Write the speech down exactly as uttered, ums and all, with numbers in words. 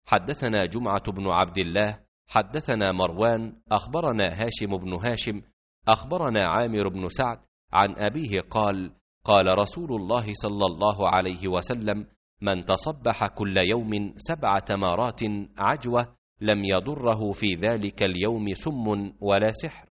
حدثنا جمعة بن عبد الله حدثنا مروان أخبرنا هاشم بن هاشم أخبرنا عامر بن سعد عن أبيه قال قال رسول الله صلى الله عليه وسلم: من تصبح كل يوم سبع تمارات عجوة لم يضره في ذلك اليوم سم ولا سحر.